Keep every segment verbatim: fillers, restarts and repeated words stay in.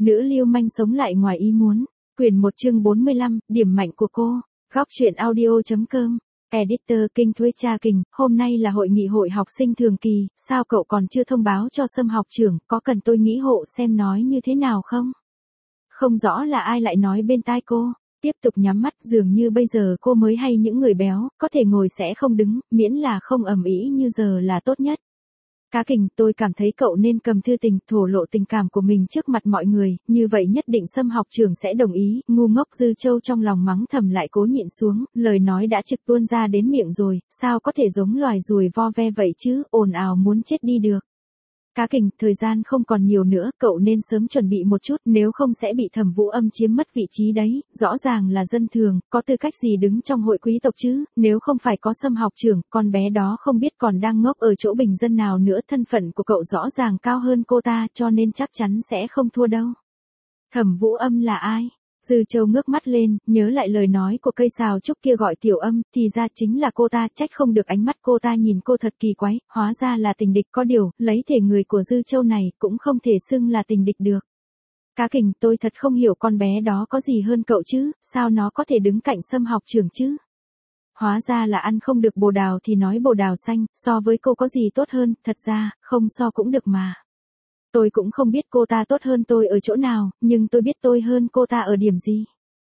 Nữ lưu manh sống lại ngoài ý muốn. Quyển một chương bốn mươi lăm, điểm mạnh của cô. Góc truyện audio.com. Editor Kinh Thuế Cha Kình, hôm nay là hội nghị hội học sinh thường kỳ, sao cậu còn chưa thông báo cho Sâm học trưởng, có cần tôi nghĩ hộ xem nói như thế nào không? Không rõ là ai lại nói bên tai cô. Tiếp tục nhắm mắt, dường như bây giờ cô mới hay những người béo, có thể ngồi sẽ không đứng, miễn là không ầm ĩ như giờ là tốt nhất. Cá Kình, tôi cảm thấy cậu nên cầm thư tình, thổ lộ tình cảm của mình trước mặt mọi người, như vậy nhất định Sâm học trưởng sẽ đồng ý. Ngu ngốc. Dư Châu trong lòng mắng thầm lại cố nhịn xuống, lời nói đã trực tuôn ra đến miệng rồi, sao có thể giống loài ruồi vo ve vậy chứ, ồn ào muốn chết đi được. Cá Kình, thời gian không còn nhiều nữa, cậu nên sớm chuẩn bị một chút, nếu không sẽ bị Thẩm Vũ Âm chiếm mất vị trí đấy, rõ ràng là dân thường, có tư cách gì đứng trong hội quý tộc chứ, nếu không phải có Sâm học trưởng, con bé đó không biết còn đang ngốc ở chỗ bình dân nào nữa, thân phận của cậu rõ ràng cao hơn cô ta, cho nên chắc chắn sẽ không thua đâu. Thẩm Vũ Âm là ai? Dư Châu ngước mắt lên, nhớ lại lời nói của cây sào trúc kia gọi Tiểu Âm, thì ra chính là cô ta, trách không được ánh mắt cô ta nhìn cô thật kỳ quái, hóa ra là tình địch, có điều, lấy thể người của Dư Châu này, cũng không thể xưng là tình địch được. Cá Kình, tôi thật không hiểu con bé đó có gì hơn cậu chứ, sao nó có thể đứng cạnh Sâm học trưởng chứ? Hóa ra là ăn không được bồ đào thì nói bồ đào xanh, so với cô có gì tốt hơn, thật ra, không so cũng được mà. Tôi cũng không biết cô ta tốt hơn tôi ở chỗ nào, nhưng tôi biết tôi hơn cô ta ở điểm gì.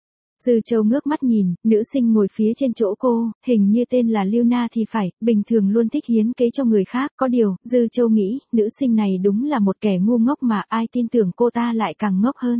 Dư Châu ngước mắt nhìn, nữ sinh ngồi phía trên chỗ cô, hình như tên là Lưu Na thì phải, bình thường luôn thích hiến kế cho người khác, có điều, Dư Châu nghĩ, nữ sinh này đúng là một kẻ ngu ngốc mà ai tin tưởng cô ta lại càng ngốc hơn.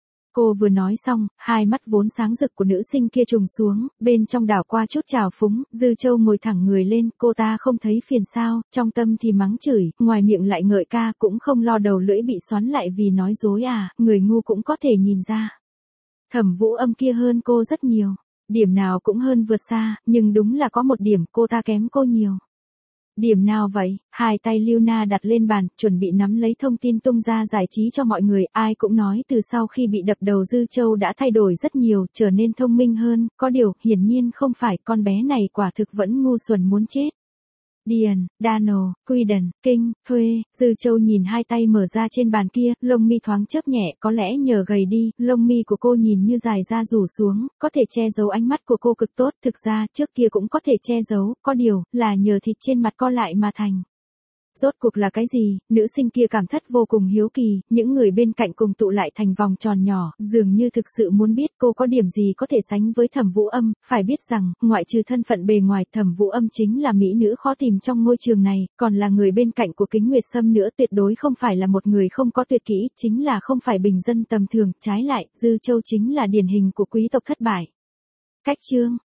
Cô vừa nói xong, hai mắt vốn sáng rực của nữ sinh kia trùng xuống, bên trong đảo qua chút trào phúng, Dư Châu ngồi thẳng người lên, cô ta không thấy phiền sao, trong tâm thì mắng chửi, ngoài miệng lại ngợi ca, cũng không lo đầu lưỡi bị xoắn lại vì nói dối à, người ngu cũng có thể nhìn ra. Thẩm Vũ Âm kia hơn cô rất nhiều, điểm nào cũng hơn vượt xa, nhưng đúng là có một điểm cô ta kém cô nhiều. Điểm nào vậy? Hai tay Lưu Na đặt lên bàn, chuẩn bị nắm lấy thông tin tung ra giải trí cho mọi người, ai cũng nói từ sau khi bị đập đầu Dư Châu đã thay đổi rất nhiều, trở nên thông minh hơn, có điều, hiển nhiên không phải, con bé này quả thực vẫn ngu xuẩn muốn chết. Điền, Dano, Quy Đần, Kinh, Thuê, Dư Châu nhìn hai tay mở ra trên bàn kia, lông mi thoáng chớp nhẹ, có lẽ nhờ gầy đi, lông mi của cô nhìn như dài ra rủ xuống, có thể che giấu ánh mắt của cô cực tốt, thực ra, trước kia cũng có thể che giấu, có điều, là nhờ thịt trên mặt co lại mà thành. Rốt cuộc là cái gì, nữ sinh kia cảm thất vô cùng hiếu kỳ, những người bên cạnh cùng tụ lại thành vòng tròn nhỏ, dường như thực sự muốn biết cô có điểm gì có thể sánh với Thẩm Vũ Âm, phải biết rằng, ngoại trừ thân phận bề ngoài, Thẩm Vũ Âm chính là mỹ nữ khó tìm trong ngôi trường này, còn là người bên cạnh của Kính Nguyệt Sâm nữa, tuyệt đối không phải là một người không có tuyệt kỹ, chính là không phải bình dân tầm thường, trái lại, Dư Châu chính là điển hình của quý tộc thất bại. Cách chương